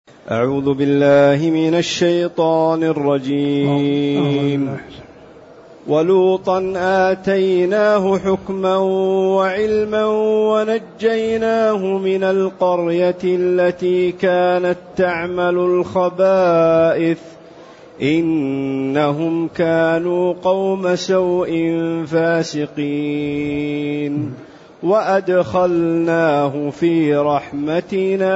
أعوذ بالله من الشيطان الرجيم. ولوطا آتيناه حكما وعلما ونجيناه من القرية التي كانت تعمل الخبائث إنهم كانوا قوم سوء فاسقين وأدخلناه في رحمتنا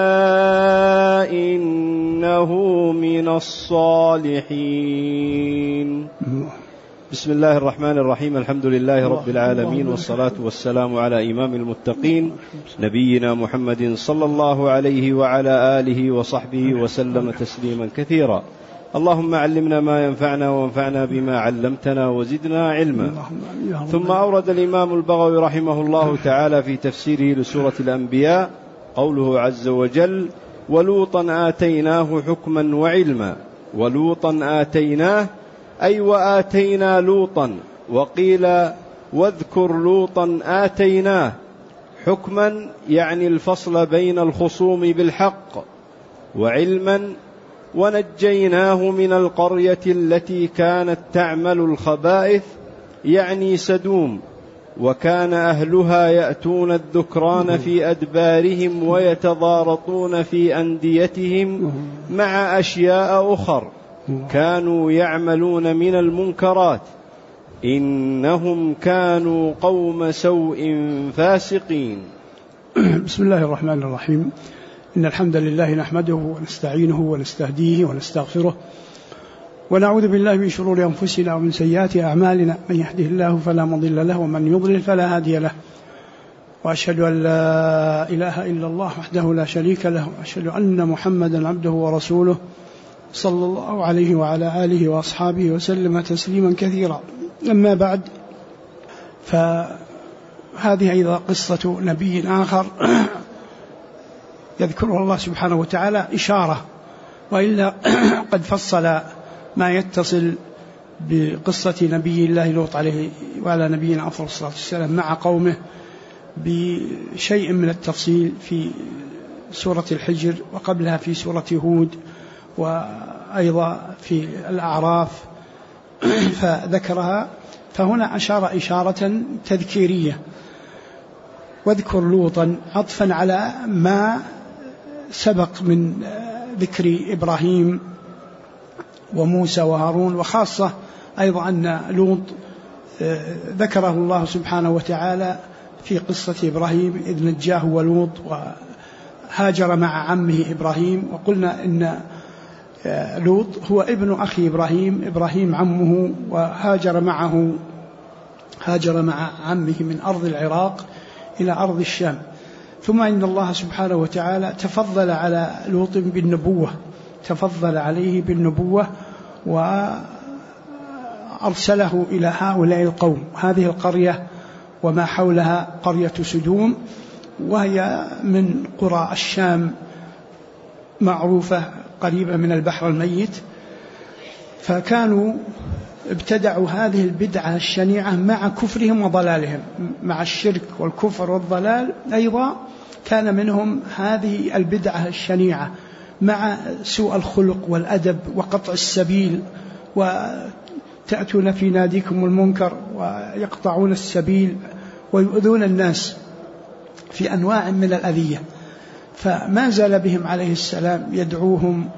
إنه من الصالحين. بسم الله الرحمن الرحيم. الحمد لله رب العالمين، والصلاة والسلام على إمام المتقين نبينا محمد صلى الله عليه وعلى آله وصحبه وسلم تسليما كثيرا. اللهم علمنا ما ينفعنا وانفعنا بما علمتنا وزدنا علما. ثم أورد الإمام البغوي رحمه الله تعالى في تفسيره لسورة الأنبياء قوله عز وجل: ولوطا آتيناه حكما وعلما. ولوطا آتيناه أي وآتينا لوطا، وقيل واذكر لوطا آتيناه حكما يعني الفصل بين الخصوم بالحق، وعلما ونجيناه من القرية التي كانت تعمل الخبائث يعني سدوم، وكان أهلها يأتون الذكران في أدبارهم ويتضارطون في أنديتهم مع أشياء أخر كانوا يعملون من المنكرات إنهم كانوا قوم سوء فاسقين. بسم الله الرحمن الرحيم. إن الحمد لله نحمده ونستعينه ونستهديه ونستغفره، ونعوذ بالله من شرور أنفسنا ومن سيئات أعمالنا، من يهده الله فلا مضل له ومن يضلل فلا هادي له، وأشهد أن لا إله إلا الله وحده لا شريك له، وأشهد أن محمدا عبده ورسوله صلى الله عليه وعلى آله وأصحابه وسلم تسليما كثيرا. أما بعد، فهذه أيضا قصة نبي آخر يذكره الله سبحانه وتعالى إشارة، وإلا قد فصل ما يتصل بقصة نبي الله لوط عليه وعلى نبينا أفضل الصلاة والسلام مع قومه بشيء من التفصيل في سورة الحجر، وقبلها في سورة هود، وأيضا في الأعراف فذكرها. فهنا أشار إشارة تذكيرية: واذكر لوطا، عطفا على ما سبق من ذكر إبراهيم وموسى وهارون، وخاصة أيضا أن لوط ذكره الله سبحانه وتعالى في قصة إبراهيم إذ نجاه ولوط وهاجر مع عمه إبراهيم. وقلنا إن لوط هو ابن أخي إبراهيم، إبراهيم عمه، وهاجر مع عمه من أرض العراق إلى أرض الشام. ثم إن الله سبحانه وتعالى تفضل على لوط بالنبوة، تفضل عليه بالنبوة وأرسله إلى هؤلاء القوم. هذه القرية وما حولها قرية سدوم، وهي من قرى الشام معروفة قريبة من البحر الميت. فكانوا ابتدعوا هذه البدعة الشنيعة مع كفرهم وضلالهم، مع الشرك والكفر والضلال أيضا كان منهم هذه البدعة الشنيعة، مع سوء الخلق والأدب وقطع السبيل، وتأتون في ناديكم المنكر ويقطعون السبيل ويؤذون الناس في أنواع من الأذية. فما زال بهم عليه السلام يدعوهم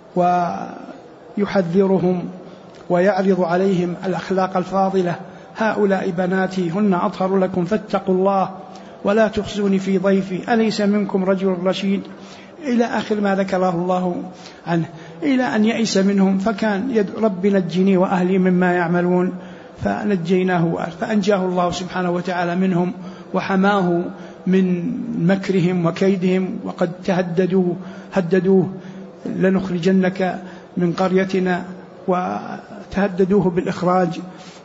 ويحذرهم ويعرض عليهم الأخلاق الفاضلة: هؤلاء بناتي هن أطهر لكم فاتقوا الله ولا تخزوني في ضيفي أليس منكم رجل رشيد، إلى آخر ما ذكره الله عنه، إلى أن يئس منهم فكان يدعو: رب نجني وأهلي مما يعملون، فنجيناه فأنجاه الله سبحانه وتعالى منهم وحماه من مكرهم وكيدهم. وقد هددوه لنخرجنك من قريتنا، وتهددوه بالإخراج،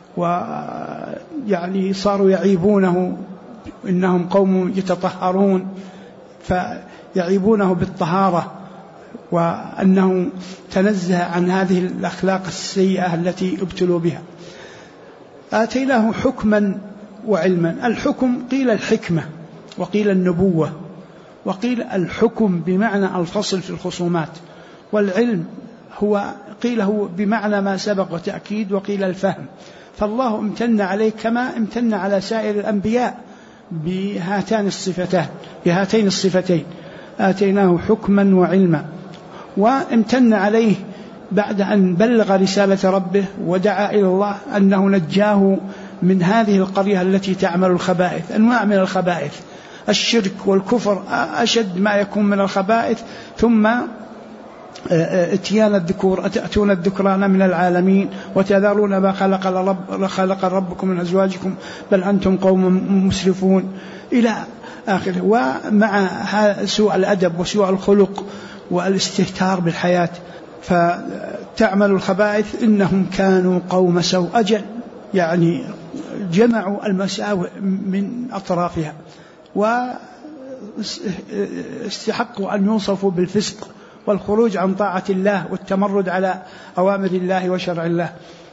ويعني صاروا يعيبونه إنهم قوم يتطهرون، فيعيبونه بالطهارة وأنه تنزه عن هذه الأخلاق السيئة التي ابتلوا بها. آتيناه حكما وعلما. الحكم قيل الحكمة، وقيل النبوة، وقيل الحكم بمعنى الفصل في الخصومات، والعلم هو قيل هو بمعنى ما سبق وتأكيد، وقيل الفهم. فالله امتن عليه كما امتن على سائر الأنبياء بهاتين الصفتين، آتيناه حكما وعلما. وامتن عليه بعد أن بلغ رسالة ربه ودعا إلى الله أنه نجاه من هذه القرية التي تعمل الخبائث، أنواع من الخبائث، الشرك والكفر أشد ما يكون من الخبائث، ثم اتيان الذكور، أتأتون الذكران من العالمين وتذرون ما خلق ربكم من أزواجكم بل أنتم قوم مسرفون إلى آخره. ومع سوء الأدب وسوء الخلق والاستهتار بالحياة، فتعمل الخبائث إنهم كانوا قوم سوء. أجل يعني جمعوا المساوئ من أطرافها واستحقوا أن يوصفوا بالفسق والخروج عن طاعة الله والتمرد على أوامر الله وشرع الله،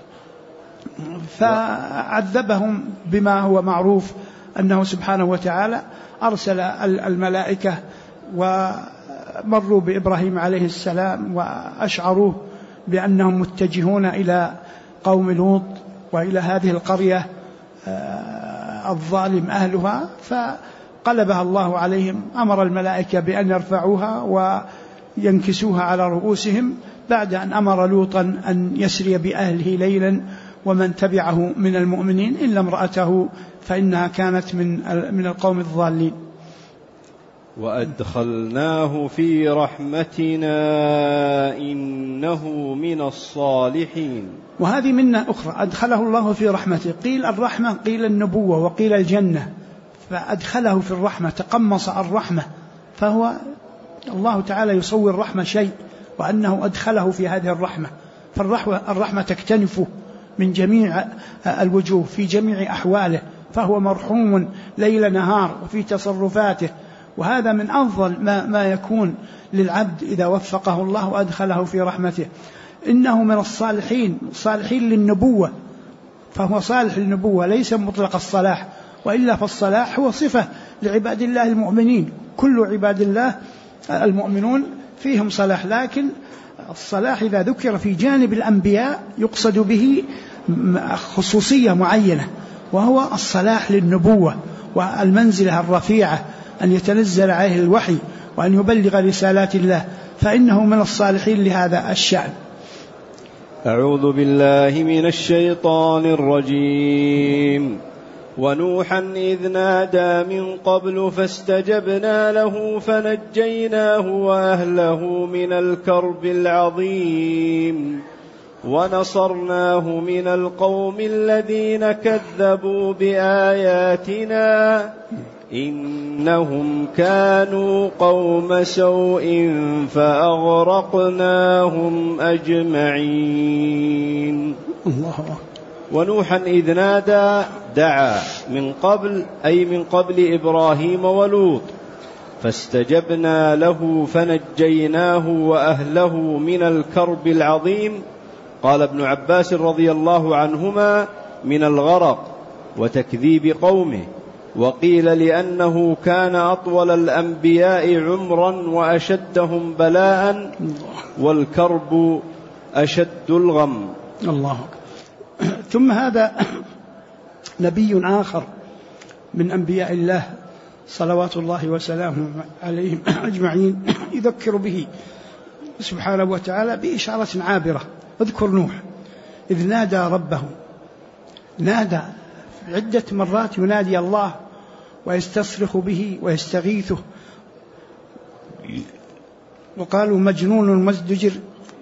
فعذبهم بما هو معروف أنه سبحانه وتعالى أرسل الملائكة ومروا بإبراهيم عليه السلام وأشعروه بأنهم متجهون إلى قوم لوط وإلى هذه القرية الظالم أهلها، فقلبها الله عليهم. أمر الملائكة بأن يرفعوها وينكسوها على رؤوسهم، بعد أن أمر لوطا أن يسري بأهله ليلا ومن تبعه من المؤمنين إلا امرأته فإنها كانت من القوم الضالين. وأدخلناه في رحمتنا إنه من الصالحين. وهذه منة أخرى، أدخله الله في رحمته، قيل الرحمة قيل النبوة وقيل الجنة، فأدخله في الرحمة، تقمص الرحمة، فهو الله تعالى يصور رحمة شيء وأنه أدخله في هذه الرحمة، فالرحمة تكتنفه من جميع الوجوه في جميع أحواله، فهو مرحوم ليل نهار وفي تصرفاته. وهذا من أفضل ما يكون للعبد إذا وفقه الله وأدخله في رحمته. إنه من الصالحين، صالحين للنبوة، فهو صالح للنبوة ليس مطلق الصلاح، وإلا فالصلاح هو صفة لعباد الله المؤمنين، كل عباد الله المؤمنون فيهم صلاح، لكن الصلاح إذا ذكر في جانب الأنبياء يقصد به خصوصية معينة، وهو الصلاح للنبوة والمنزلة الرفيعة، أن يتنزل عليه الوحي وأن يبلغ رسالات الله، فإنه من الصالحين لهذا الشأن. أعوذ بالله من الشيطان الرجيم. ونوحا إذ نادى من قبل فاستجبنا له فنجيناه وأهله من الكرب العظيم ونصرناه من القوم الذين كذبوا بآياتنا إنهم كانوا قوم سوء فأغرقناهم أجمعين. ونوحا إذ نادى دعا من قبل، أي من قبل إبراهيم ولوط، فاستجبنا له فنجيناه وأهله من الكرب العظيم. قال ابن عباس رضي الله عنهما من الغرق وتكذيب قومه، وقيل لأنه كان أطول الأنبياء عمرا وأشدهم بلاء، والكرب أشد الغم. الله. ثم هذا نبي آخر من أنبياء الله صلوات الله وسلامه عليهم أجمعين يذكر به سبحانه وتعالى بإشارة عابرة. اذكر نوح إذ نادى ربه، نادى عدة مرات ينادي الله ويستصرخ به ويستغيثه، وقالوا مجنون مزدجر،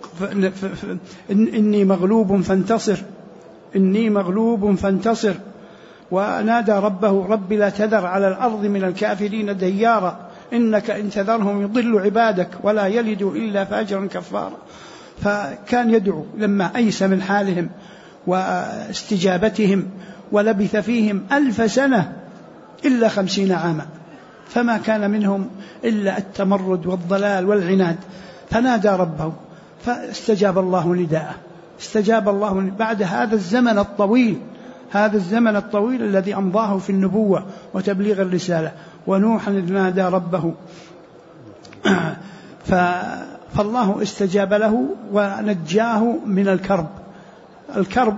إني مغلوب فانتصر، إني مغلوب فانتصر. ونادى ربه رب لا تذر على الأرض من الكافرين ديارا إنك إن تذرهم يضل عبادك ولا يلدوا إلا فاجرا كفارا. فكان يدعو لما أيس من حالهم واستجابتهم، ولبث فيهم 1000 سنة إلا 50 عاما، فما كان منهم إلا التمرد والضلال والعناد، فنادى ربه فاستجاب الله نداءه، استجاب الله بعد هذا الزمن الطويل، هذا الزمن الطويل الذي أمضاه في النبوة وتبليغ الرسالة. ونوحا إذ نادى ربه فالله استجاب له ونجاه من الكرب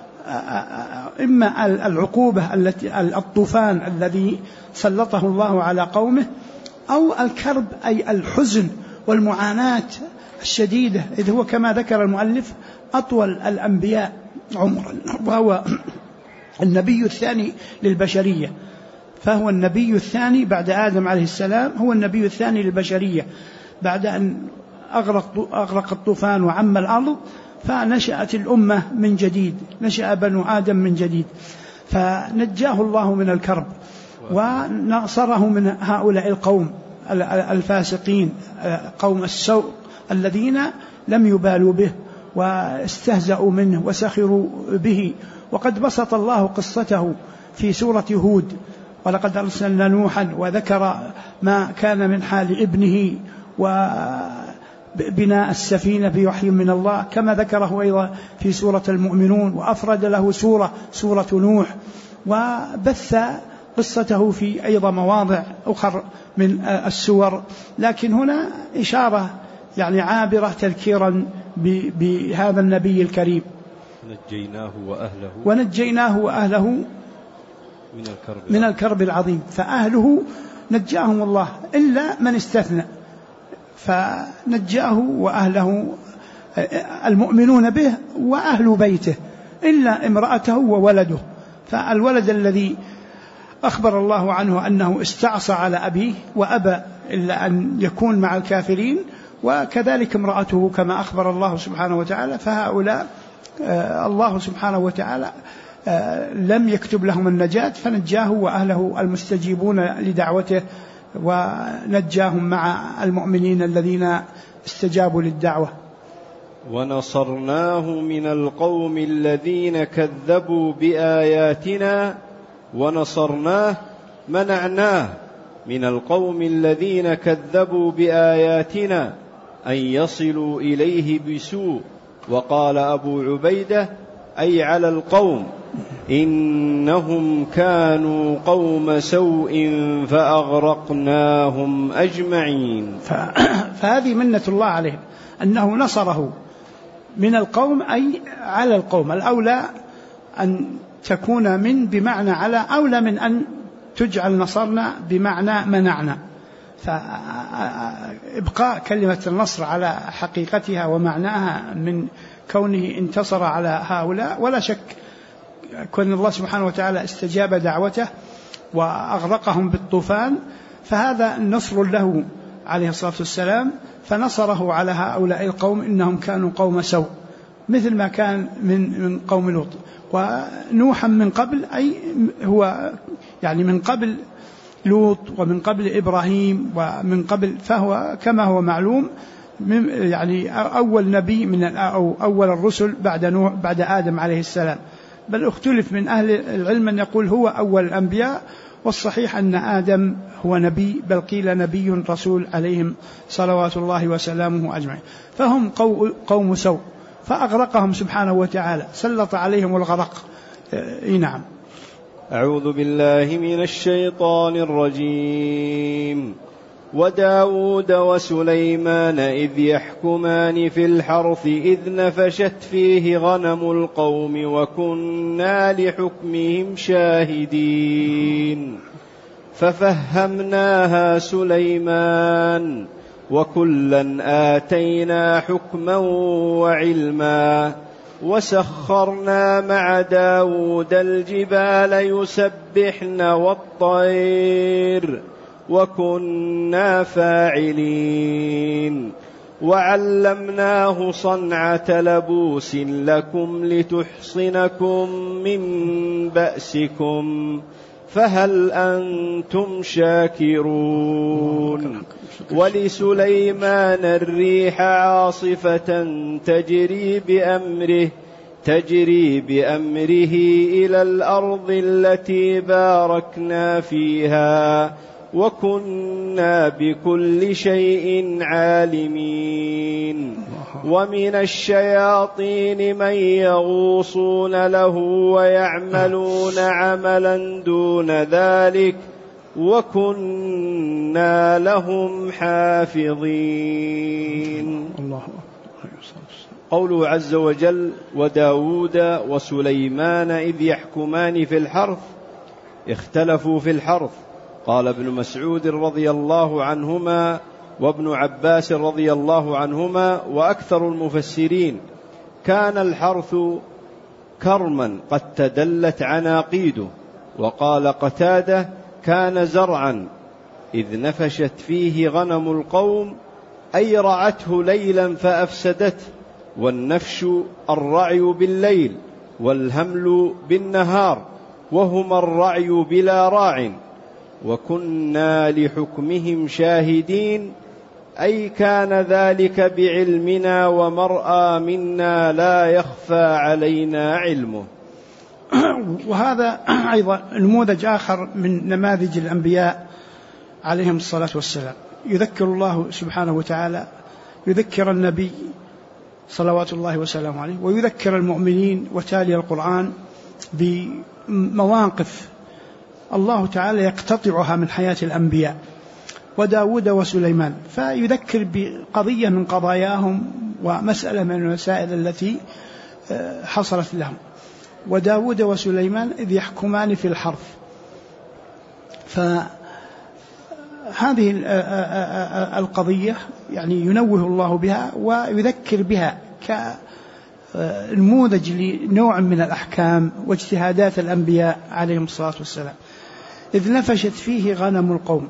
إما العقوبة الطوفان الذي سلطه الله على قومه، أو الكرب أي الحزن والمعاناة الشديدة، إذ هو كما ذكر المؤلف أطول الأنبياء عمرا، وهو النبي الثاني للبشرية، فهو النبي الثاني بعد آدم عليه السلام، هو النبي الثاني للبشرية بعد أن أغرق الطوفان وعم الأرض، فنشأت الأمة من جديد، نشأ بنو آدم من جديد، فنجاه الله من الكرب ونصره من هؤلاء القوم الفاسقين، قوم السوء الذين لم يبالوا به واستهزأوا منه وسخروا به. وقد بسط الله قصته في سورة هود: ولقد أرسلنا نوحا، وذكر ما كان من حال ابنه وبناء السفينة بوحي من الله، كما ذكره أيضا في سورة المؤمنون، وأفرد له سورة نوح، وبث قصته في أيضا مواضع أخر من السور، لكن هنا إشارة يعني عابرة تذكيرا بهذا النبي الكريم. ونجيناه وأهله من الكرب العظيم، فأهله نجاهم الله إلا من استثنى، فنجاه وأهله المؤمنون به وأهل بيته إلا امرأته وولده. فالولد الذي أخبر الله عنه أنه استعصى على أبيه وأبى إلا أن يكون مع الكافرين، وكذلك امرأته كما أخبر الله سبحانه وتعالى، فهؤلاء الله سبحانه وتعالى لم يكتب لهم النجاة، فنجاه وأهله المستجيبون لدعوته، ونجاهم مع المؤمنين الذين استجابوا للدعوة. ونصرناه من القوم الذين كذبوا بآياتنا، ونصرناه منعناه من القوم الذين كذبوا بآياتنا أن يصلوا إليه بسوء. وقال أبو عبيدة أي على القوم إنهم كانوا قوم سوء فأغرقناهم أجمعين. فهذه منة الله عليه أنه نصره من القوم أي على القوم. الأولى أن تكون من بمعنى على، أولى من أن تجعل نصرنا بمعنى منعنا، فإبقاء كلمة النصر على حقيقتها ومعناها من كونه انتصر على هؤلاء. ولا شك كون الله سبحانه وتعالى استجاب دعوته وأغرقهم بالطوفان، فهذا نصر له عليه الصلاة والسلام، فنصره على هؤلاء القوم إنهم كانوا قوم سوء، مثل ما كان من قوم لوط. ونوحا من قبل أي هو يعني من قبل لوط ومن قبل إبراهيم ومن قبل، فهو كما هو معلوم يعني أول نبي أو أول الرسل بعد آدم عليه السلام. بل اختلف من أهل العلم أن يقول هو أول الأنبياء، والصحيح أن آدم هو نبي، بل قيل نبي رسول عليهم صلوات الله وسلامه أجمعين. فهم قوم سوء، فأغرقهم سبحانه وتعالى، سلط عليهم الغرق. نعم. أعوذ بالله من الشيطان الرجيم. وداود وسليمان إذ يحكمان في الحرث إذ نفشت فيه غنم القوم وكنا لحكمهم شاهدين، ففهمناها سليمان وكلا آتينا حكما وعلما، وسخرنا مع داود الجبال يسبحن والطير وكنا فاعلين، وعلمناه صنعة لبوس لكم لتحصنكم من بأسكم، فهل أنتم شاكرون؟ ولسليمان الريح عاصفة تجري بأمره إلى الأرض التي باركنا فيها وكنا بكل شيء عالمين. ومن الشياطين من يغوصون له ويعملون عملا دون ذلك وكنا لهم حافظين. الله. قوله عز وجل: وداود وسليمان إذ يحكمان في الحرث اختلفوا في الحرث. قال ابن مسعود رضي الله عنهما وابن عباس رضي الله عنهما وأكثر المفسرين: كان الحرث كرما قد تدلت عناقيده. وقال قتادة: كان زرعا إذ نفشت فيه غنم القوم، أي رعته ليلا فأفسدته. والنفش الرعي بالليل والهمل بالنهار، وهما الرعي بلا راع. وكنا لحكمهم شاهدين، أي كان ذلك بعلمنا ومرأى منا لا يخفى علينا علمه. وهذا أيضا نموذج آخر من نماذج الأنبياء عليهم الصلاة والسلام. يذكر الله سبحانه وتعالى، يذكر النبي صلوات الله وسلامه عليه، ويذكر المؤمنين وتالي القرآن بمواقف الله تعالى يقتطعها من حياة الأنبياء. وداود وسليمان، فيذكر بقضية من قضاياهم ومسألة من المسائل التي حصلت لهم. وداود وسليمان إذ يحكمان في الحرث. فهذه القضية يعني ينوه الله بها ويذكر بها كنموذج لنوع من الأحكام واجتهادات الأنبياء عليهم الصلاة والسلام. إذ نفشت فيه غنم القوم.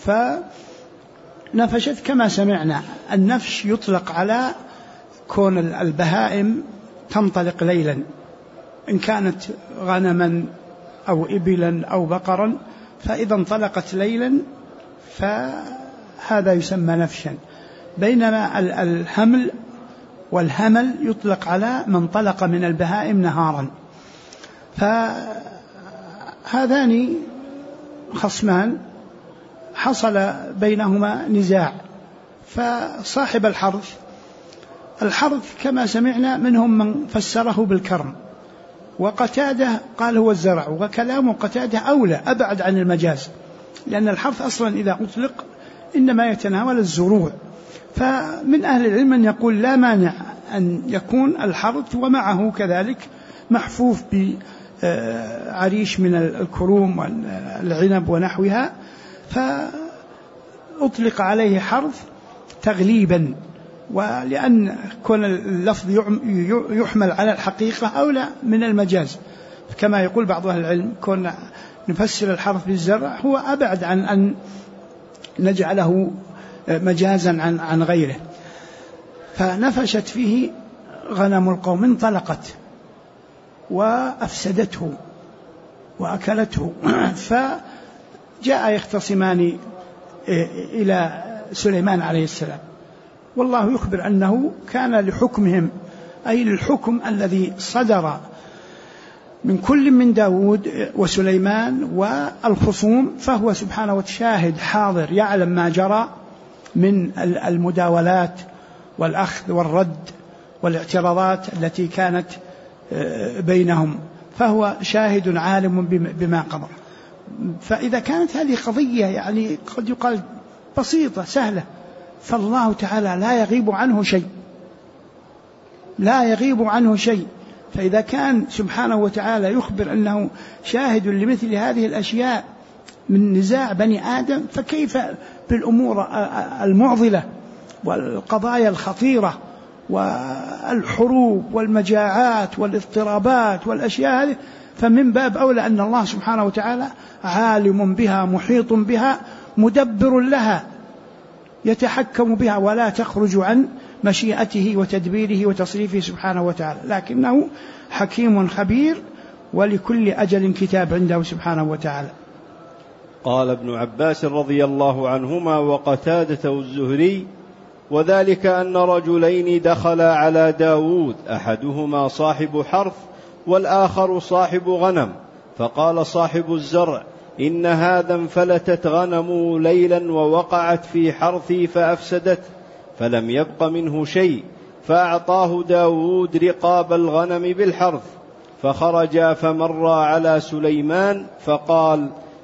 فنفشت كما سمعنا، النفش يطلق على كون البهائم تنطلق ليلا، إن كانت غنما أو إبلا أو بقرا، فإذا انطلقت ليلا فهذا يسمى نفشا. بينما الحمل والهمل يطلق على من انطلق من البهائم نهارا. فهذان خصمان حصل بينهما نزاع. فصاحب الحرث كما سمعنا منهم من فسره بالكرم، وقتاده قال هو الزرع، وكلام قتاده أولى أبعد عن المجاز، لأن الحرث أصلا إذا أطلق إنما يتناول الزروع. فمن أهل العلم من يقول لا مانع أن يكون الحرث ومعه كذلك محفوف بعريش من الكروم والعنب ونحوها، فأطلق عليه حرث تغليبا، ولأن كون اللفظ يحمل على الحقيقة أولى من المجاز، كما يقول بعض أهل العلم كون نفسر الحرث بالزرع هو أبعد عن أن نجعله مجازا عن غيره. فنفشت فيه غنم القوم، انطلقت وأفسدته وأكلته. فجاء يختصمان إلى سليمان عليه السلام، والله يخبر أنه كان لحكمهم، أي للحكم الذي صدر من كل من داود وسليمان والخصوم، فهو سبحانه وتشاهد حاضر يعلم ما جرى من المداولات والأخذ والرد والاعتراضات التي كانت بينهم، فهو شاهد عالم بما قضى. فإذا كانت هذه قضية يعني قد يقال بسيطة سهلة، فالله تعالى لا يغيب عنه شيء، لا يغيب عنه شيء. فإذا كان سبحانه وتعالى يخبر أنه شاهد لمثل هذه الأشياء من نزاع بني آدم، فكيف بالأمور المعضلة والقضايا الخطيرة والحروب والمجاعات والاضطرابات والأشياء هذه؟ فمن باب أولى أن الله سبحانه وتعالى عالم بها محيط بها مدبر لها يتحكم بها، ولا تخرج عن مشيئته وتدبيره وتصريفه سبحانه وتعالى، لكنه حكيم خبير ولكل أجل كتاب عنده سبحانه وتعالى. قال ابن عباس رضي الله عنهما وقتادة والزهري: وذلك أن رجلين دخلا على داود، أحدهما صاحب حرث والآخر صاحب غنم، فقال صاحب الزرع: إن هذا انفلتت غنمه ليلا ووقعت في حرثي فأفسدت، فلم يبق منه شيء، فأعطاه داود رقاب الغنم بالحرث، فخرجا فمر على سليمان فقال: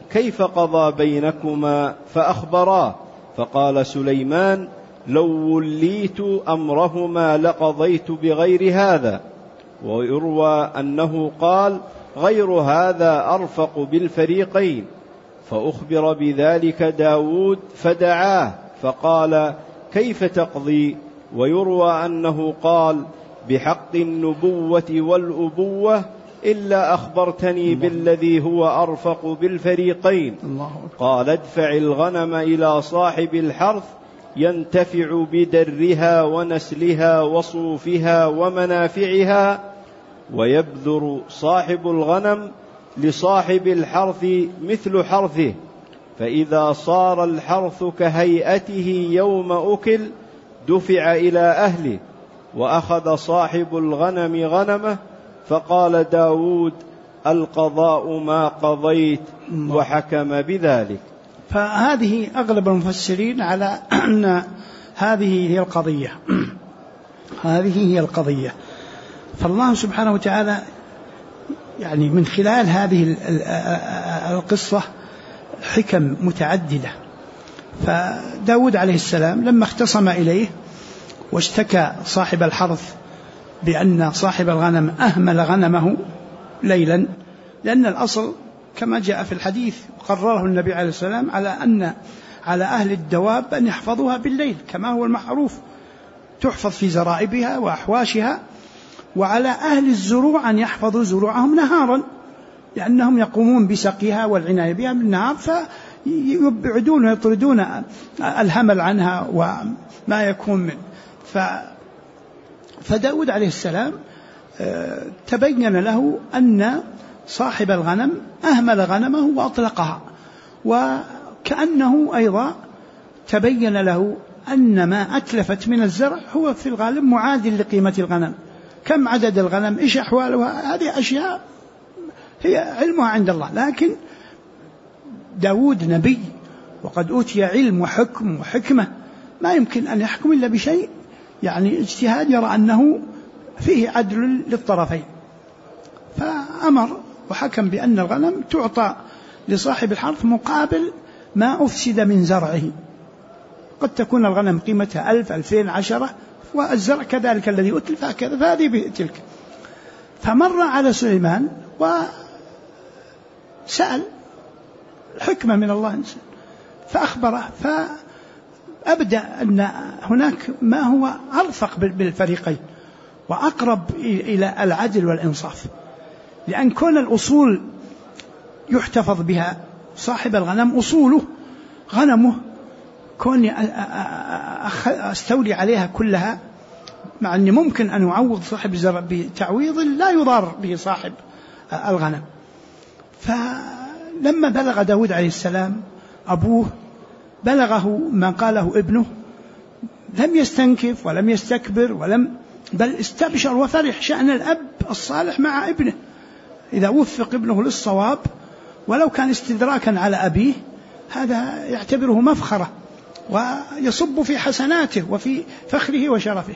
كيف قضى بينكما؟ فأخبراه، فقال سليمان: لو وليت أمرهما لقضيت بغير هذا. ويروى أنه قال: غير هذا أرفق بالفريقين. فأخبر بذلك داود فدعاه فقال: كيف تقضي؟ ويروى أنه قال: بحق النبوة والأبوة إلا أخبرتني بالذي هو أرفق بالفريقين. قال: ادفع الغنم إلى صاحب الحرث ينتفع بدرها ونسلها وصوفها ومنافعها، ويبذر صاحب الغنم لصاحب الحرث مثل حرثه، فإذا صار الحرث كهيئته يوم أكل دفع إلى أهله. وأخذ صاحب الغنم غنمه. فقال داود: القضاء ما قضيت، وحكم بذلك. فهذه أغلب المفسرين على أن هذه هي القضية. هذه هي القضية. فالله سبحانه وتعالى يعني من خلال هذه القصة حكم متعددة. فداود عليه السلام لما اختصم إليه واشتكى صاحب الحرث بأن صاحب الغنم أهمل غنمه ليلا، لأن الأصل كما جاء في الحديث وقرره النبي عليه السلام على أن على أهل الدواب أن يحفظوها بالليل كما هو المعروف، تحفظ في زرائبها وأحواشها، وعلى أهل الزروع أن يحفظوا زروعهم نهارا، لأنهم يقومون بسقيها والعناية بها بالنهار، فيبعدون ويطردون الهمل عنها وما يكون منه. فداود عليه السلام تبين له أن صاحب الغنم أهمل غنمه وأطلقها، وكأنه أيضا تبين له أن ما أتلفت من الزرع هو في الغالب معادل لقيمة الغنم. كم عدد الغنم، إيش أحوالها، هذه أشياء هي علمها عند الله. لكن داود نبي وقد أوتي علم وحكم وحكمة، ما يمكن أن يحكم إلا بشيء يعني اجتهاد يرى أنه فيه عدل للطرفين. فأمر وحكم بأن الغنم تعطى لصاحب الحرث مقابل ما أفسد من زرعه. قد تكون الغنم قيمتها 1000 2000 10، والزرع كذلك الذي أتلف هكذا، فهذه بتلك. فمر على سليمان وسأل الحكمة من الله فأخبره، فأبدأ أن هناك ما هو أرفق بالفريقين وأقرب إلى العدل والإنصاف، لأن كون الأصول يحتفظ بها، صاحب الغنم أصوله غنمه، كوني أستولي عليها كلها، مع أني ممكن أن أعوض صاحب الزرع بتعويض لا يضار به صاحب الغنم. فلما بلغ داود عليه السلام أبوه، بلغه ما قاله ابنه، لم يستنكف ولم يستكبر بل استبشر وفرح. شأن الأب الصالح مع ابنه إذا وفق ابنه للصواب ولو كان استدراكا على أبيه، هذا يعتبره مفخرة ويصب في حسناته وفي فخره وشرفه.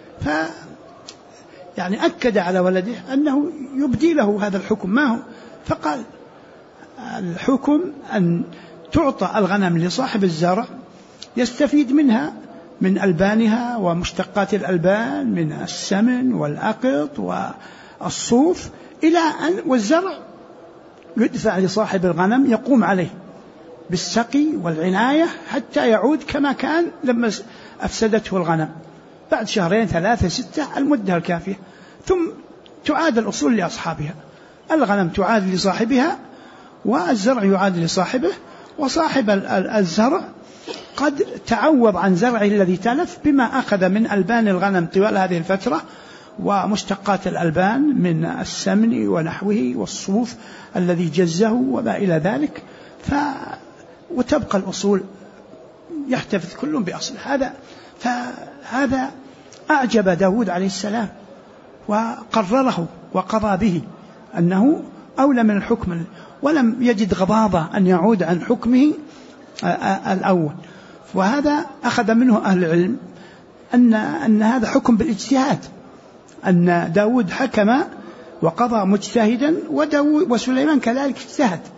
يعني أكد على ولده أنه يبدي له هذا الحكم ما هو، فقال الحكم أن تعطى الغنم لصاحب الزرع يستفيد منها من ألبانها ومشتقات الألبان من السمن والأقط والصوف، إلى أن والزرع يدفع لصاحب الغنم يقوم عليه بالسقي والعناية حتى يعود كما كان لما أفسدته الغنم، بعد 2 3 6 المدة الكافية، ثم تعاد الأصول لأصحابها. الغنم تعاد لصاحبها والزرع يعاد لصاحبه، وصاحب الزرع قد تعوض عن زرعه الذي تلف بما أخذ من ألبان الغنم طوال هذه الفترة ومشتقات الألبان من السمن ونحوه والصوف الذي جزه وما إلى ذلك. وتبقى الأصول يحتفظ كل بأصل. فهذا أعجب داود عليه السلام وقرره وقضى به أنه أولى من الحكم، ولم يجد غضاضة أن يعود عن حكمه الأول. وهذا أخذ منه أهل العلم أن هذا حكم بالاجتهاد، أن داود حكم وقضى مجتهدا، وسليمان كذلك اجتهد،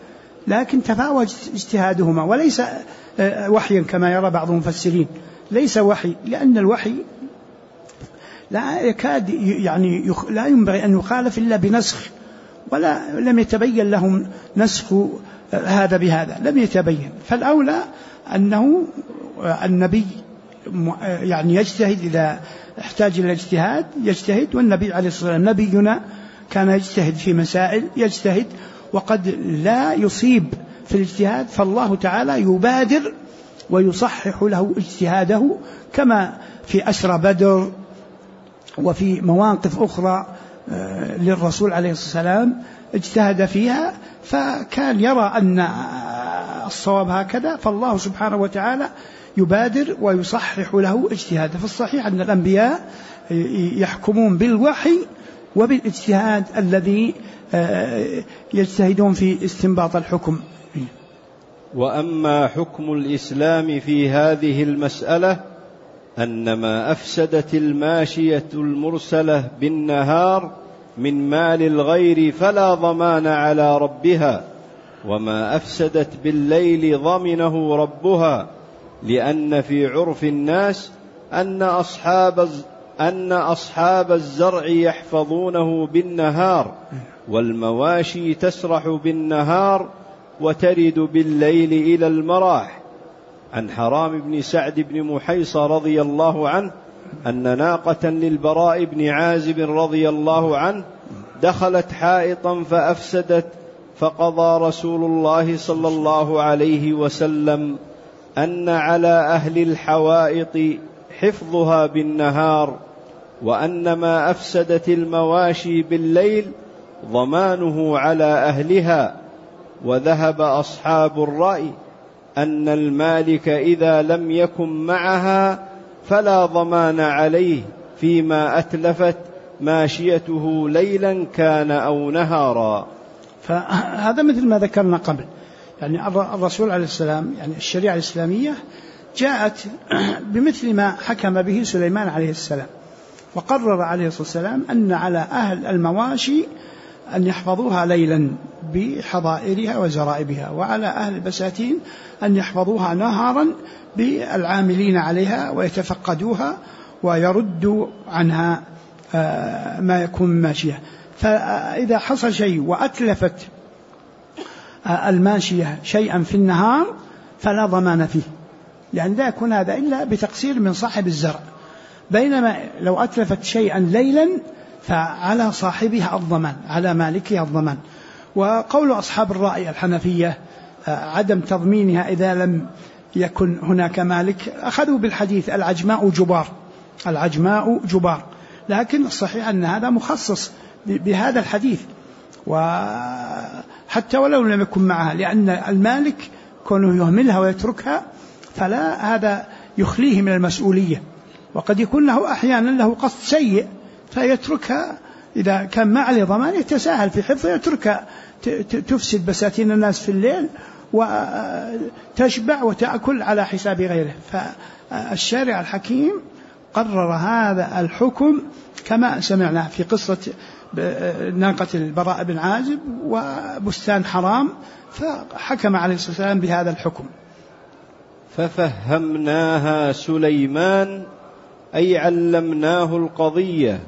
لكن تفاوت اجتهادهما، وليس وحيا كما يرى بعض المفسرين، ليس وحي، لأن الوحي لا يكاد يعني لا ينبغي أن يخالف إلا بنسخ، ولا لم يتبين لهم نسخ هذا بهذا، لم يتبين. فالأولى أنه النبي يعني يجتهد إذا احتاج إلى اجتهاد يجتهد، والنبي عليه الصلاة والسلام نبينا كان يجتهد في مسائل، يجتهد وقد لا يصيب في الاجتهاد، فالله تعالى يبادر ويصحح له اجتهاده، كما في أسرى بدر وفي مواقف أخرى للرسول عليه الصلاة والسلام اجتهد فيها، فكان يرى أن الصواب هكذا، فالله سبحانه وتعالى يبادر ويصحح له اجتهاده. فالصحيح أن الأنبياء يحكمون بالوحي وبالاجتهاد الذي يجتهدون في استنباط الحكم. وأما حكم الإسلام في هذه المسألة أن ما أفسدت الماشية المرسلة بالنهار من مال الغير فلا ضمان على ربها، وما أفسدت بالليل ضمنه ربها، لأن في عرف الناس أن أصحاب الزرع يحفظونه بالنهار، والمواشي تسرح بالنهار وترد بالليل إلى المراح. عن حرام بن سعد بن محيص رضي الله عنه أن ناقة للبراء بن عازب رضي الله عنه دخلت حائطا فأفسدت، فقضى رسول الله صلى الله عليه وسلم أن على أهل الحوائط حفظها بالنهار، وأن ما أفسدت المواشي بالليل ضمانه على أهلها. وذهب أصحاب الرأي أن المالك إذا لم يكن معها فلا ضمان عليه فيما أتلفت ماشيته ليلا كان أو نهارا. فهذا مثل ما ذكرنا قبل، يعني الرسول عليه السلام، يعني الشريعة الإسلامية جاءت بمثل ما حكم به سليمان عليه السلام، وقرر عليه الصلاة والسلام أن على أهل المواشي أن يحفظوها ليلا بحظائرها وزرائبها، وعلى أهل البساتين أن يحفظوها نهارا بالعاملين عليها ويتفقدوها ويردوا عنها ما يكون ماشية. فإذا حصل شيء وأتلفت الماشية شيئا في النهار فلا ضمان فيه، يعني لا يكون هذا إلا بتقصير من صاحب الزرع، بينما لو أتلفت شيئا ليلا فعلى صاحبها الضمان، على مالكها الضمان. وقول أصحاب الرأي الحنفية عدم تضمينها إذا لم يكن هناك مالك أخذوا بالحديث العجماء جبار، العجماء جبار، لكن الصحيح أن هذا مخصص بهذا الحديث، وحتى ولو لم يكن معها، لأن المالك كونه يهملها ويتركها فلا هذا يخليه من المسؤولية، وقد يكون له أحيانا له قصد سيء فيتركها، إذا كان ما عليه ضمان يتساهل في حفظها يتركها تفسد بساتين الناس في الليل وتشبع وتأكل على حساب غيره. فالشارع الحكيم قرر هذا الحكم كما سمعنا في قصة ناقة البراء بن عازب وبستان حرام، فحكم عليه الصلاة والسلام بهذا الحكم. ففهمناها سليمان أي علمناه القضية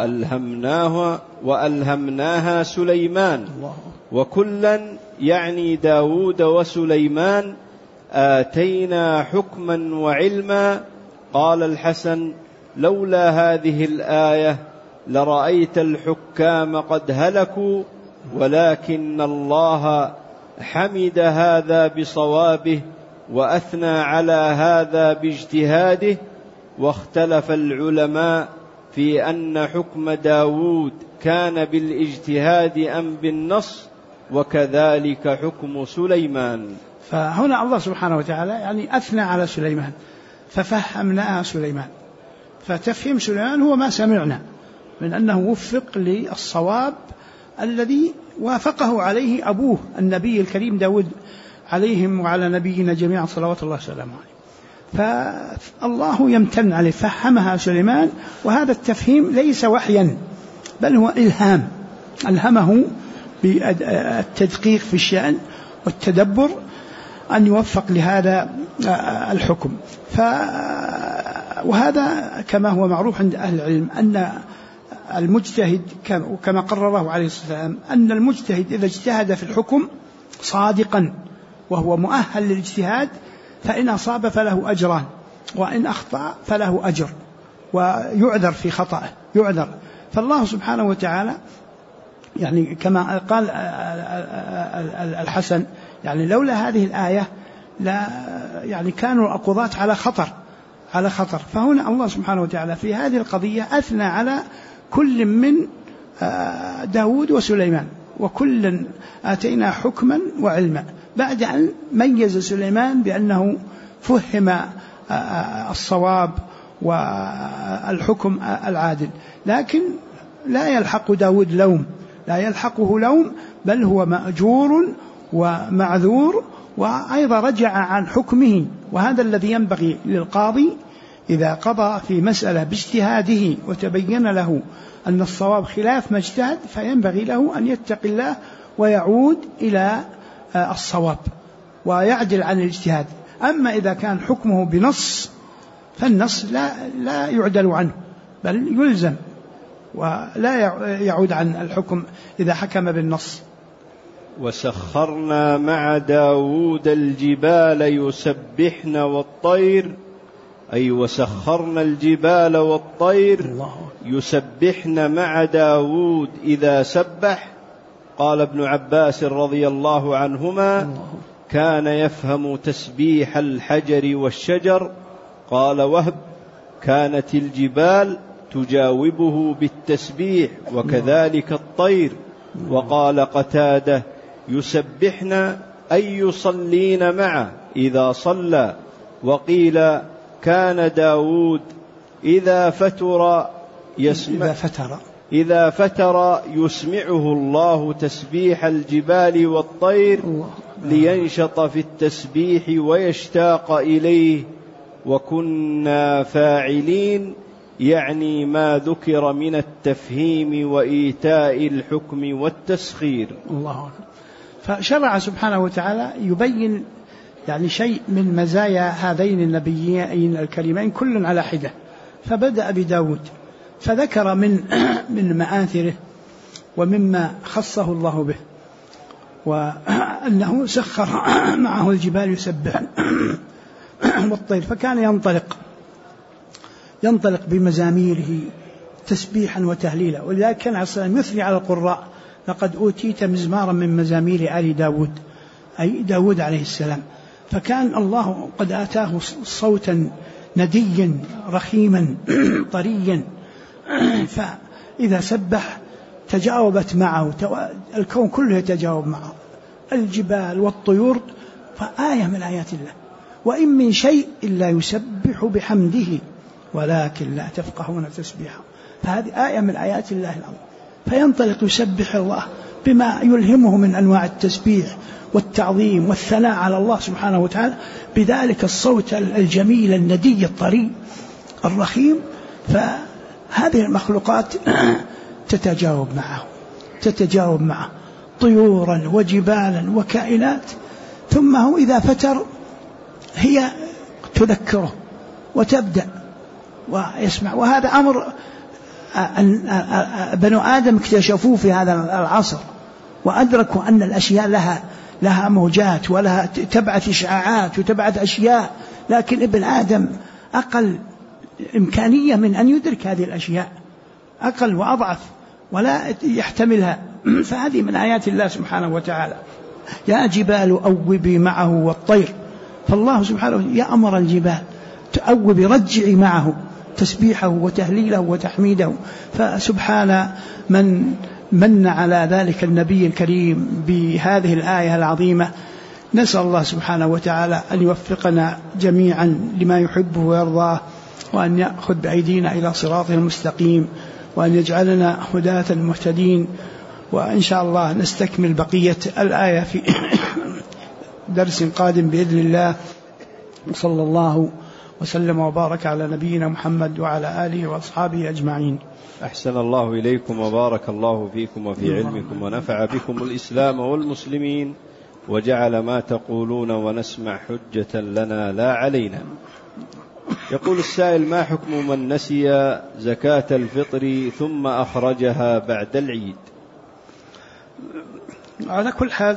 وألهمناها سليمان، وكلا يعني داود وسليمان آتينا حكما وعلما. قال الحسن: لولا هذه الآية لرأيت الحكام قد هلكوا، ولكن الله حمد هذا بصوابه وأثنى على هذا باجتهاده. واختلف العلماء في أن حكم داود كان بالاجتهاد أم بالنص، وكذلك حكم سليمان. فهنا الله سبحانه وتعالى يعني أثنى على سليمان ففهمناها سليمان، فتفهم سليمان هو ما سمعنا من أنه وفق للصواب الذي وافقه عليه أبوه النبي الكريم داود عليهم وعلى نبينا جميعا صلوات الله وسلامه عليه. فالله يمتن عليه، فهمها سليمان، وهذا التفهيم ليس وحيا بل هو إلهام، ألهمه بالتدقيق في الشأن والتدبر أن يوفق لهذا الحكم. وهذا كما هو معروف عند أهل العلم أن المجتهد كما قرره عليه الصلاة والسلام أن المجتهد إذا اجتهد في الحكم صادقا وهو مؤهل للاجتهاد فإن أصاب فله أجران وإن أخطأ فله أجر ويعذر في خطأه يعذر. فالله سبحانه وتعالى يعني كما قال الحسن يعني لولا هذه الآية لا يعني كانوا القضاة على خطر. فهنا الله سبحانه وتعالى في هذه القضية أثنى على كل من داود وسليمان وكل آتينا حكما وعلما بعد أن ميز سليمان بأنه فهم الصواب والحكم العادل. لكن لا يلحق داود لوم لا يلحقه لوم بل هو مأجور ومعذور وأيضا رجع عن حكمه. وهذا الذي ينبغي للقاضي إذا قضى في مسألة باجتهاده وتبين له أن الصواب خلاف ما اجتهد فينبغي له أن يتقي الله ويعود إلى الصواب ويعدل عن الاجتهاد. أما إذا كان حكمه بنص فالنص لا يعدل عنه بل يلزم ولا يعود عن الحكم إذا حكم بالنص. وسخرنا مع داود الجبال يسبحن والطير أي وسخرنا الجبال والطير يسبحن مع داود إذا سبح. قال ابن عباس رضي الله عنهما كان يفهم تسبيح الحجر والشجر. قال وهب كانت الجبال تجاوبه بالتسبيح وكذلك الطير. وقال قتادة يسبحن أي يصلين معه إذا صلى. وقيل كان داود إذا فتر يسمعه الله تسبيح الجبال والطير لينشط في التسبيح ويشتاق إليه. وكنا فاعلين يعني ما ذكر من التفهيم وإيتاء الحكم والتسخير. الله أكبر. فشرع سبحانه وتعالى يبين يعني شيء من مزايا هذين النبيين الكريمين كل على حدة. فبدأ بداود فذكر من مآثره ومما خصه الله به وأنه سخر معه الجبال يسبحن والطير فكان ينطلق بمزاميره تسبيحا وتهليلا. ولذلك كان عليه الصلاة والسلام يثني على القراء لقد أوتيت مزمارا من مزامير آل داود أي داود عليه السلام. فكان الله قد آتاه صوتا نديا رخيما طريا فإذا سبح تجاوبت معه الكون كله يتجاوب معه الجبال والطيور. فآية من آيات الله وإن من شيء إلا يسبح بحمده ولكن لا تفقهون تسبيحه. فهذه آية من آيات الله العظيم. فينطلق يسبح الله بما يلهمه من أنواع التسبيح والتعظيم والثناء على الله سبحانه وتعالى بذلك الصوت الجميل الندي الطري الرخيم. فهذه المخلوقات تتجاوب معه طيورا وجبالا وكائنات. ثم هو إذا فتر هي تذكره وتبدأ ويسمع. وهذا أمر بنو آدم اكتشفوه في هذا العصر وأدركوا أن الأشياء لها موجات ولها تبعث إشعاعات وتبعث أشياء. لكن ابن آدم أقل إمكانية من أن يدرك هذه الأشياء أقل وأضعف ولا يحتملها. فهذه من آيات الله سبحانه وتعالى. يا جبال أوبي معه والطير. فالله سبحانه يأمر الجبال تأوبي رجعي معه تسبيحه وتهليله وتحميده. فسبحان من على ذلك النبي الكريم بهذه الآية العظيمة. نسأل الله سبحانه وتعالى أن يوفقنا جميعا لما يحبه ويرضاه وأن يأخذ بأيدينا إلى صراطه المستقيم وأن يجعلنا هداة مهتدين. وإن شاء الله نستكمل بقية الآية في درس قادم بإذن الله. صلى الله وسلم وبارك على نبينا محمد وعلى آله وأصحابه أجمعين. أحسن الله إليكم وبارك الله فيكم وفي علمكم ونفع بكم الإسلام والمسلمين. وجعل ما تقولون ونسمع حجة لنا لا علينا. يقول السائل: ما حكم من نسي زكاة الفطر ثم أخرجها بعد العيد؟ على كل حال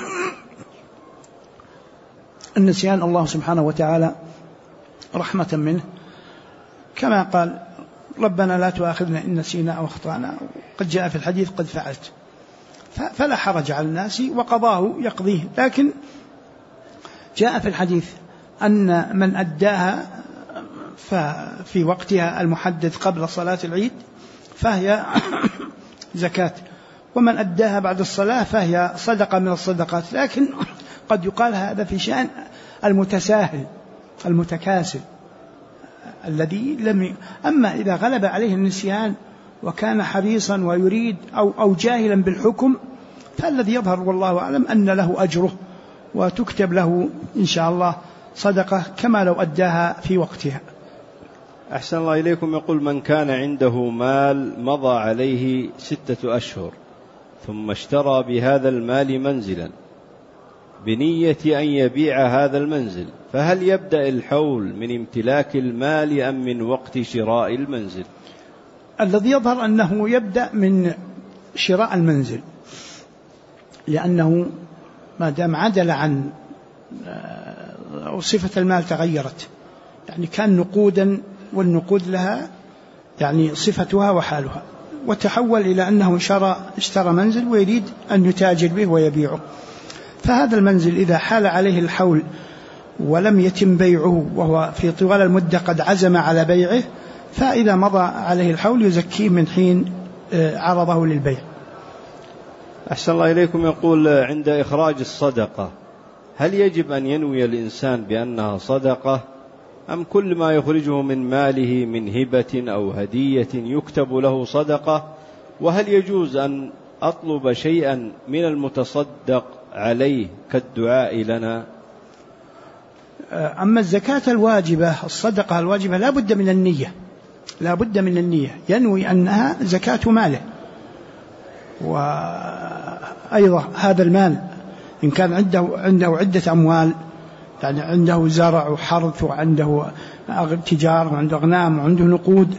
النسيان الله سبحانه وتعالى رحمة منه، كما قال: ربنا لا تؤاخذنا إن نسينا أو أخطأنا، قد جاء في الحديث: قد فعلت. فلا حرج على الناس وقضاه يقضيه. لكن جاء في الحديث أن من أداها في وقتها المحدد قبل صلاة العيد فهي زكاة، ومن أداها بعد الصلاة فهي صدقة من الصدقات. لكن قد يقال هذا في شأن المتساهل المتكاسل الذي أما إذا غلب عليه النسيان وكان حريصا ويريد أو جاهلا بالحكم، فالذي يظهر والله أعلم أن له أجره وتكتب له إن شاء الله صدقة كما لو أداها في وقتها. أحسن الله إليكم. يقول: من كان عنده مال مضى عليه 6 أشهر ثم اشترى بهذا المال منزلا بنية أن يبيع هذا المنزل، فهل يبدأ الحول من امتلاك المال أم من وقت شراء المنزل؟ الذي يظهر أنه يبدأ من شراء المنزل، لأنه ما دام عدل عن صفة المال تغيرت، يعني كان نقودا والنقود لها يعني صفتها وحالها، وتحول إلى أنه اشترى منزل ويريد أن يتاجر به ويبيعه. فهذا المنزل إذا حال عليه الحول ولم يتم بيعه وهو في طوال المدة قد عزم على بيعه، فإذا مضى عليه الحول يزكيه من حين عرضه للبيع. أحسن الله إليكم. يقول: عند إخراج الصدقة هل يجب أن ينوي الإنسان بأنها صدقة، أم كل ما يخرجه من ماله من هبة أو هدية يكتب له صدقة؟ وهل يجوز أن أطلب شيئا من المتصدق عليه كالدعاء لنا؟ أما الزكاة الواجبة الصدقة الواجبة لا بد من النية، لا بد من النية، ينوي أنها زكاة ماله. وأيضا هذا المال إن كان عنده عدة أموال، يعني عنده زرع وحرث وعنده تجارة وعنده أغنام وعنده نقود،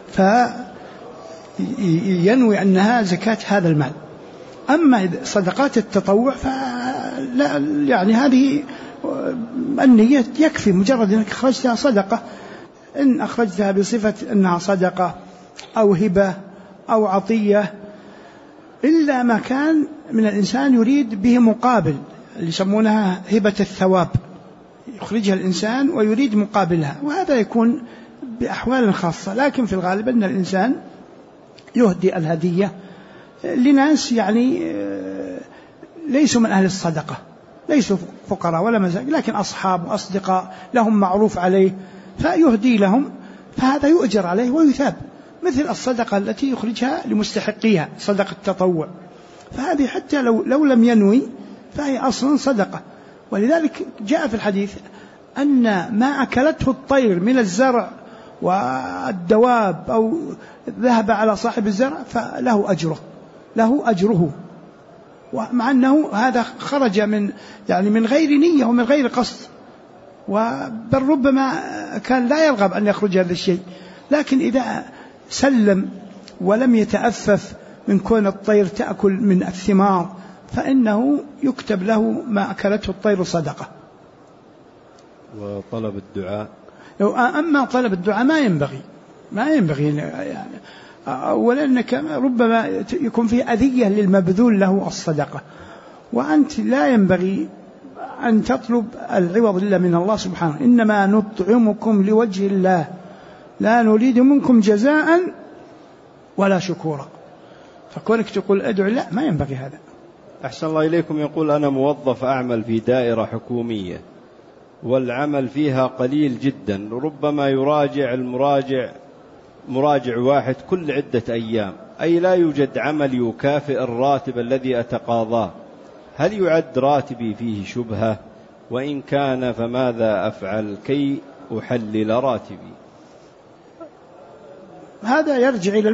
فينوي أنها زكاة هذا المال. أما صدقات التطوع فلا، يعني هذه النية يكفي، مجرد أنك أخرجتها صدقة، إن أخرجتها بصفة أنها صدقة أو هبة أو عطية، إلا ما كان من الإنسان يريد به مقابل، اللي يسمونها هبة الثواب، يخرجها الإنسان ويريد مقابلها، وهذا يكون بأحوال خاصة. لكن في الغالب أن الإنسان يهدي الهدية لناس يعني ليسوا من أهل الصدقة، ليسوا فقراء ولا مساكين، لكن أصحاب وأصدقاء لهم معروف عليه فيهدي لهم، فهذا يؤجر عليه ويثاب، مثل الصدقة التي يخرجها لمستحقيها صدقة التطوع، فهذه حتى لو لم ينوي فهي أصلا صدقة. ولذلك جاء في الحديث أن ما أكلته الطير من الزرع والدواب أو ذهب على صاحب الزرع فله أجره، له أجره، ومع أنه هذا خرج من غير نية ومن غير قصد، بل ربما كان لا يرغب أن يخرج هذا الشيء، لكن إذا سلم ولم يتأفف من كون الطير تأكل من الثمار فإنه يكتب له ما أكلته الطير صدقة. وطلب الدعاء، أما طلب الدعاء ما ينبغي يعني، ولأنك ربما يكون فيه أذية للمبذول له الصدقة، وأنت لا ينبغي أن تطلب العوض إلا من الله سبحانه، إنما نطعمكم لوجه الله لا نريد منكم جزاء ولا شكورا، فكونك تقول أدعو لا، ما ينبغي هذا. أحسن الله إليكم. يقول: أنا موظف أعمل في دائرة حكومية والعمل فيها قليل جدا، ربما يراجع مراجع واحد كل عدة أيام، أي لا يوجد عمل يكافئ الراتب الذي أتقاضاه، هل يعد راتبي فيه شبهة؟ وإن كان فماذا أفعل كي أحلل راتبي؟ هذا يرجع إلى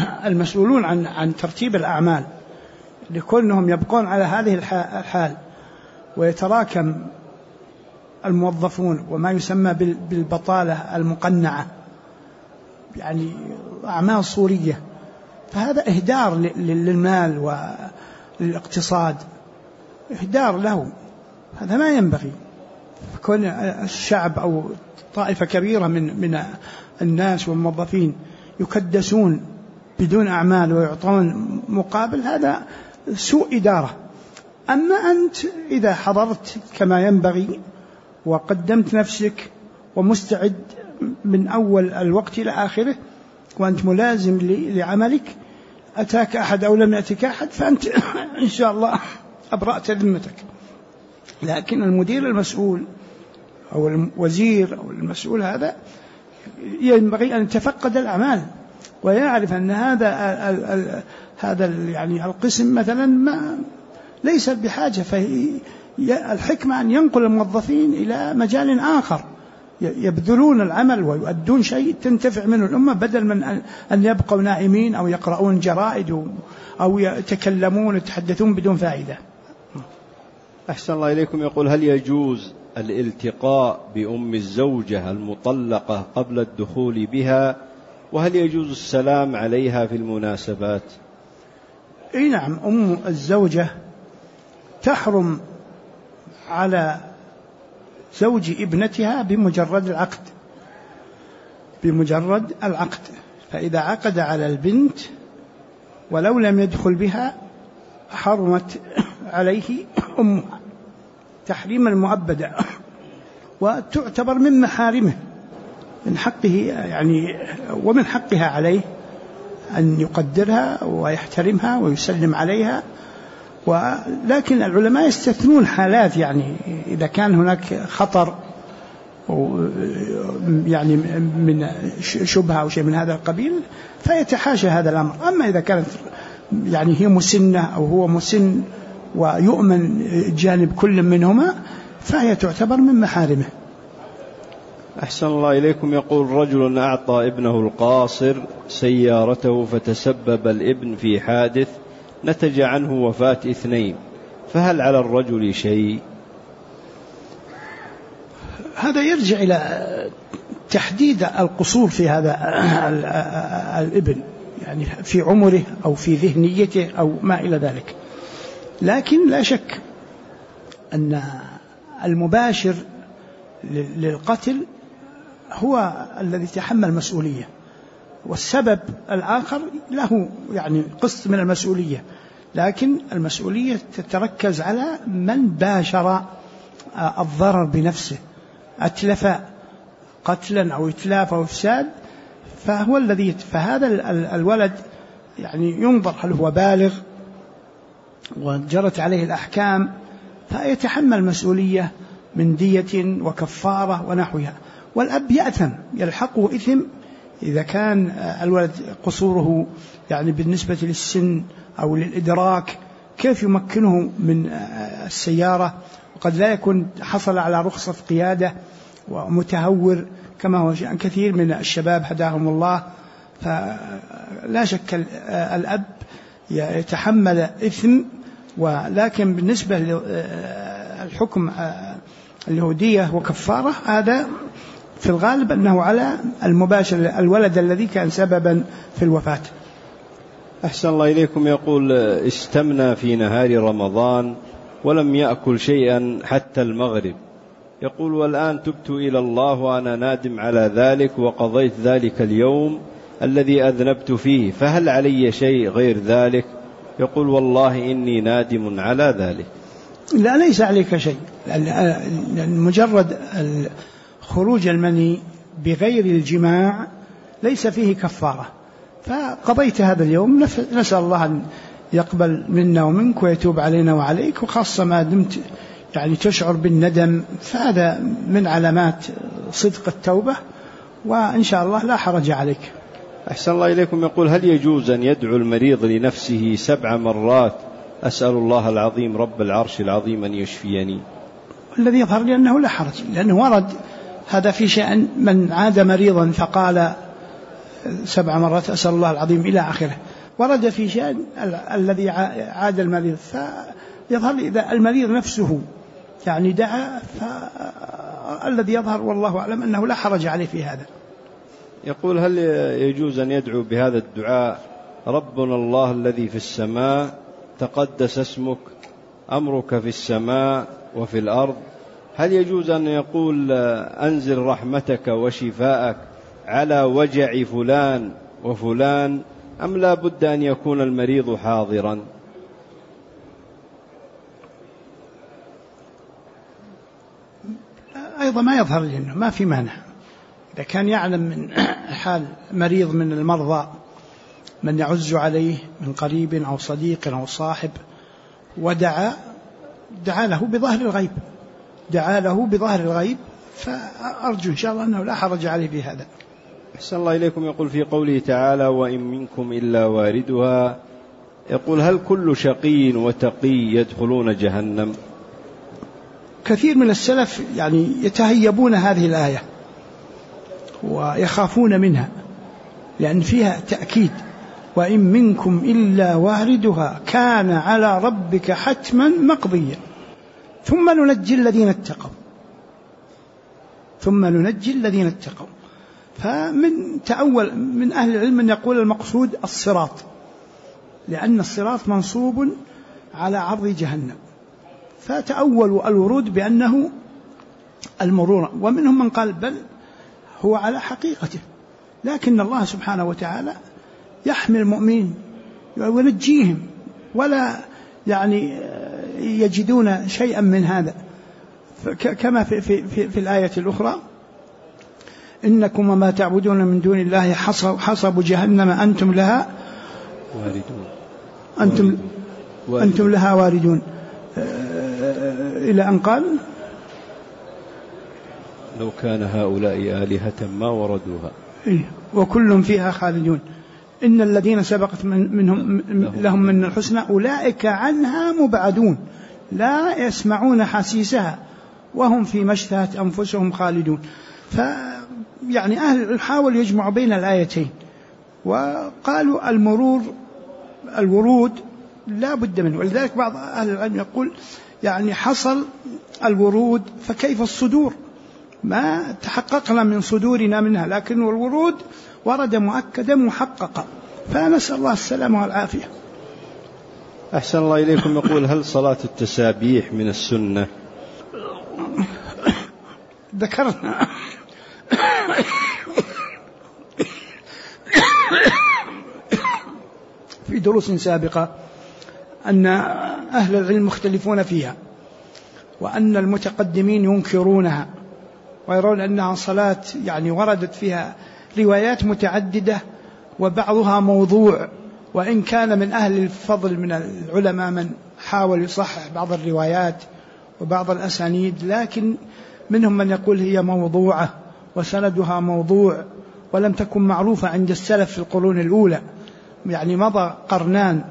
المسؤولون عن ترتيب الأعمال، لكونهم يبقون على هذه الحال ويتراكم الموظفون وما يسمى بالبطالة المقنعة، يعني أعمال صورية، فهذا إهدار للمال وللاقتصاد، إهدار له، هذا ما ينبغي. كون الشعب أو طائفة كبيرة من الناس والموظفين يكدسون بدون أعمال ويعطون مقابل، هذا سوء إدارة. أما أنت إذا حضرت كما ينبغي وقدمت نفسك ومستعد من أول الوقت إلى آخره وأنت ملازم لعملك، أتاك أحد أو لم يأتك أحد، فأنت إن شاء الله أبرأت ذمتك. لكن المدير المسؤول أو الوزير أو المسؤول هذا ينبغي أن يتفقد الأعمال ويعرف أن هذا يعني القسم مثلا ما ليس بحاجة، فالحكمة أن ينقل الموظفين إلى مجال آخر يبذلون العمل ويؤدون شيء تنتفع منه الأمة، بدل من أن يبقوا نائمين أو يقرؤون جرائد أو يتكلمون ويتحدثون بدون فائدة. أحسن الله إليكم. يقول: هل يجوز الالتقاء بأم الزوجة المطلقة قبل الدخول بها؟ وهل يجوز السلام عليها في المناسبات؟ أي نعم، أم الزوجة تحرم على زوج ابنتها بمجرد العقد، فإذا عقد على البنت ولو لم يدخل بها حرمت عليه أمها تحريما مؤبدا، وتعتبر من محارمه، من حقه يعني ومن حقها عليه أن يقدرها ويحترمها ويسلم عليها. ولكن العلماء يستثنون حالات، يعني إذا كان هناك خطر يعني من شبهة أو شيء من هذا القبيل فيتحاشى هذا الأمر. أما إذا كانت يعني هي مسنة أو هو مسن ويؤمن جانب كل منهما فهي تعتبر من محارمه. أحسن الله إليكم. يقول: رجل أعطى ابنه القاصر سيارته فتسبب الابن في حادث نتج عنه وفاة 2، فهل على الرجل شيء؟ هذا يرجع إلى تحديد القصور في هذا الابن، يعني في عمره أو في ذهنيته أو ما إلى ذلك. لكن لا شك أن المباشر للقتل هو الذي يتحمل مسؤولية، والسبب الآخر له يعني قسط من المسؤولية، لكن المسؤولية تتركز على من باشر الضرر بنفسه، أتلف قتلا أو إتلاف أو إفساد، فهو الذي فهذا الولد يعني ينظر هل هو بالغ وجرت عليه الأحكام فيتحمل مسؤولية من دية وكفارة ونحوها. والأب يأثم، يلحقه إثم إذا كان الولد قصوره يعني بالنسبة للسن أو للإدراك، كيف يمكنه من السيارة وقد لا يكون حصل على رخصة قيادة ومتهور كما هو شأن كثير من الشباب هداهم الله. فلا شك الأب يتحمل إثم، ولكن بالنسبة للحكم اليهودية وكفارة هذا في الغالب أنه على المباشر الولد الذي كان سببا في الوفاة. أحسن الله إليكم. يقول: استمنى في نهار رمضان ولم يأكل شيئا حتى المغرب، يقول: والآن تبت إلى الله وأنا نادم على ذلك وقضيت ذلك اليوم الذي أذنبت فيه، فهل علي شيء غير ذلك؟ يقول: والله إني نادم على ذلك. لا، ليس عليك شيء، لأن مجرد خروج المني بغير الجماع ليس فيه كفارة، فقضيت هذا اليوم، نسأل الله أن يقبل منا ومنك ويتوب علينا وعليك، وخاصة ما دمت يعني تشعر بالندم فهذا من علامات صدق التوبة، وإن شاء الله لا حرج عليك. أحسن الله إليكم. يقول: هل يجوز أن يدعو المريض لنفسه 7 مرات أسأل الله العظيم رب العرش العظيم أن يشفيني؟ الذي يظهر لي أنه لا حرج، لأنه ورد هذا في شأن من عاد مريضا فقال 7 مرات أسأل الله العظيم إلى آخره، ورد في شأن الذي عاد المريض. فيظهر إذا المريض نفسه يعني دعا، فالذي يظهر والله أعلم أنه لا حرج عليه في هذا. يقول: هل يجوز أن يدعو بهذا الدعاء: ربنا الله الذي في السماء تقدس اسمك أمرك في السماء وفي الأرض؟ هل يجوز أن يقول: أنزل رحمتك وشفاءك على وجع فلان وفلان، أم لا بد أن يكون المريض حاضرا؟ أيضا ما يظهر لأنه ما في مانع، إذا كان يعلم من حال مريض من المرضى من يعز عليه من قريب أو صديق أو صاحب ودعا له بظهر الغيب، فأرجو إن شاء الله أنه لا حرج عليه في هذا. أحسن الله إليكم. يقول في قوله تعالى: وإن منكم إلا واردها، يقول: هل كل شقي وتقي يدخلون جهنم؟ كثير من السلف يعني يتهيبون هذه الآية ويخافون منها، لأن فيها تأكيد: وإن منكم إلا واردها كان على ربك حتما مقضيا ثم ننجي الذين اتقوا. فمن تأول من أهل العلم من يقول المقصود الصراط، لأن الصراط منصوب على عرض جهنم، فتأولوا الورود بأنه المرور، ومنهم من قال بل هو على حقيقته، لكن الله سبحانه وتعالى يحمي المؤمنين وينجيهم ولا يعني يجدون شيئا من هذا، كما في الآية الأخرى: إنكم وما تعبدون من دون الله حصب جهنم أنتم لها واردون إلى أن قال: لو كان هؤلاء آلهة ما وردوها وكل فيها خالدون إن الذين سبقت لهم من الحسنى أولئك عنها مبعدون لا يسمعون حسيسها وهم في اشتهت أنفسهم خالدون. فيعني أهل حاول يجمع بين الآيتين، وقالوا الورود لا بد منه، ولذلك بعض أهل العلم يقول يعني حصل الورود فكيف الصدور، ما تحققنا من صدورنا منها، لكن الورود ورد مؤكدا محققا، فنسأل الله السلامة والعافية. أحسن الله إليكم. يقول: هل صلاة التسابيح من السنة؟ ذكرنا في دروس سابقة أن أهل العلم مختلفون فيها، وأن المتقدمين ينكرونها ويرون أنها صلاة يعني وردت فيها روايات متعددة وبعضها موضوع، وإن كان من أهل الفضل من العلماء من حاول يصحح بعض الروايات وبعض الأسانيد، لكن منهم من يقول هي موضوعة وسندها موضوع ولم تكن معروفة عند السلف في القرون الأولى، يعني مضى قرنان،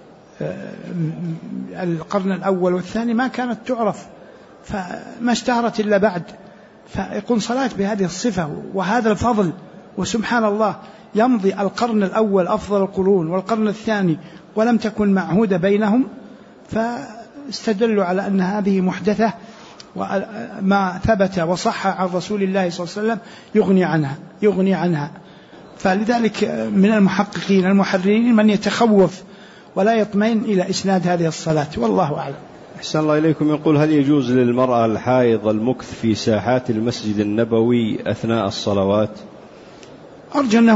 القرن الأول والثاني ما كانت تعرف، فما اشتهرت إلا بعد، فيكون صلاة بهذه الصفة وهذا الفضل، وسبحان الله يمضي القرن الأول أفضل القرون والقرن الثاني ولم تكن معهودة بينهم، فاستدلوا على أن هذه محدثة، وما ثبت وصح عن رسول الله صلى الله عليه وسلم يغني عنها. فلذلك من المحققين المحررين من يتخوف ولا يطمئن إلى إسناد هذه الصلاة، والله أعلم. أحسن الله إليكم. يقول: هل يجوز للمرأة الحائض المكث في ساحات المسجد النبوي أثناء الصلوات؟ أرجو أنه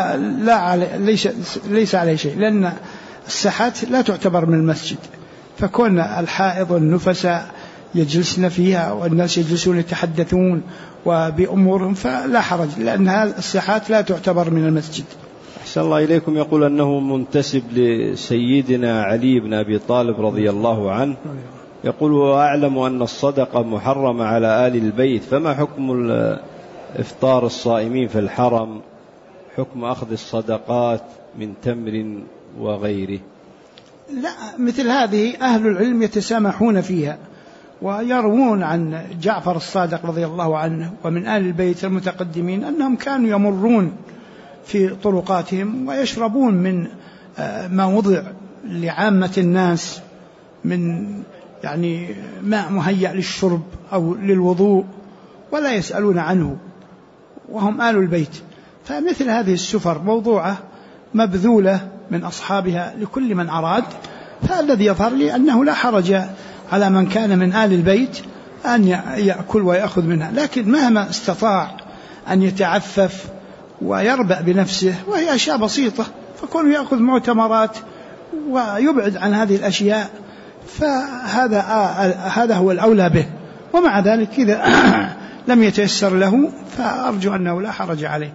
ليس عليه شيء، لأن الساحات لا تعتبر من المسجد، فكون الحائض والنفساء يجلسن فيها والناس يجلسون يتحدثون وبأمورهم فلا حرج، لأن الساحات لا تعتبر من المسجد. أحسن الله إليكم. يقول أنه منتسب لسيدنا علي بن أبي طالب رضي الله عنه، يقول: وأعلم أن الصدقة محرمة على آل البيت، فما حكم إفطار الصائمين في الحرم، حكم أخذ الصدقات من تمر وغيره؟ لا، مثل هذه أهل العلم يتسامحون فيها، ويروون عن جعفر الصادق رضي الله عنه ومن آل البيت المتقدمين أنهم كانوا يمرون في طرقاتهم ويشربون من ما وضع لعامة الناس من يعني ماء مهيأ للشرب أو للوضوء ولا يسألون عنه وهم آل البيت. فمثل هذه السفر موضوعة مبذولة من أصحابها لكل من أراد. فالذي يظهر لي أنه لا حرج على من كان من آل البيت أن يأكل ويأخذ منها، لكن مهما استطاع أن يتعفف ويربأ بنفسه وهي أشياء بسيطة، فكونه يأخذ معتمرات ويبعد عن هذه الأشياء فهذا هو الأولى به. ومع ذلك إذا لم يتيسر له فأرجو أنه لا حرج عليه.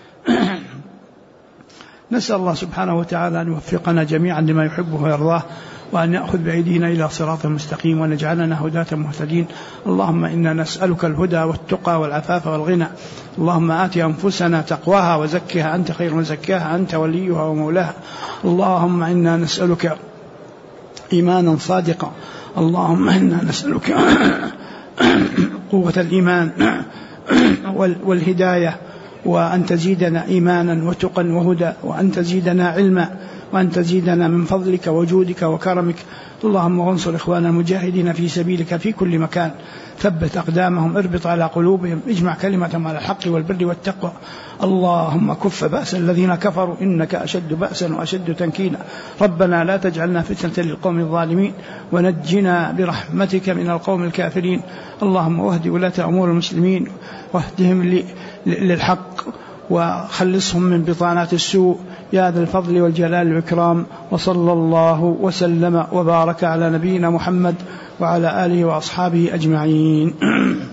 نسأل الله سبحانه وتعالى أن يوفقنا جميعا لما يحبه ويرضاه، وأن يأخذ بأيدينا إلى صراط مستقيم، وأن يجعلنا هداة مهتدين. اللهم إنا نسألك الهدى والتقى والعفاف والغنى. اللهم آت أنفسنا تقواها وزكها أنت خير من زكاها أنت وليها ومولاها. اللهم إنا نسألك إيمانا صادقا. اللهم إنا نسألك قوة الإيمان والهداية، وأن تزيدنا إيمانا وتقا وهدى، وأن تزيدنا علما، وأن تزيدنا من فضلك وجودك وكرمك. اللهم وانصر إخوانا المجاهدين في سبيلك في كل مكان، ثبت أقدامهم، اربط على قلوبهم، اجمع كلمتهم على الحق والبر والتقوى. اللهم كف بأس الذين كفروا إنك أشد بأسا وأشد تنكيلا. ربنا لا تجعلنا فتنة للقوم الظالمين، ونجنا برحمتك من القوم الكافرين. اللهم واهد ولاة أمور المسلمين، واهدهم للحق، وخلصهم من بطانات السوء يا ذا الفضل والجلال والإكرام. وصلى الله وسلم وبارك على نبينا محمد وعلى آله وأصحابه أجمعين.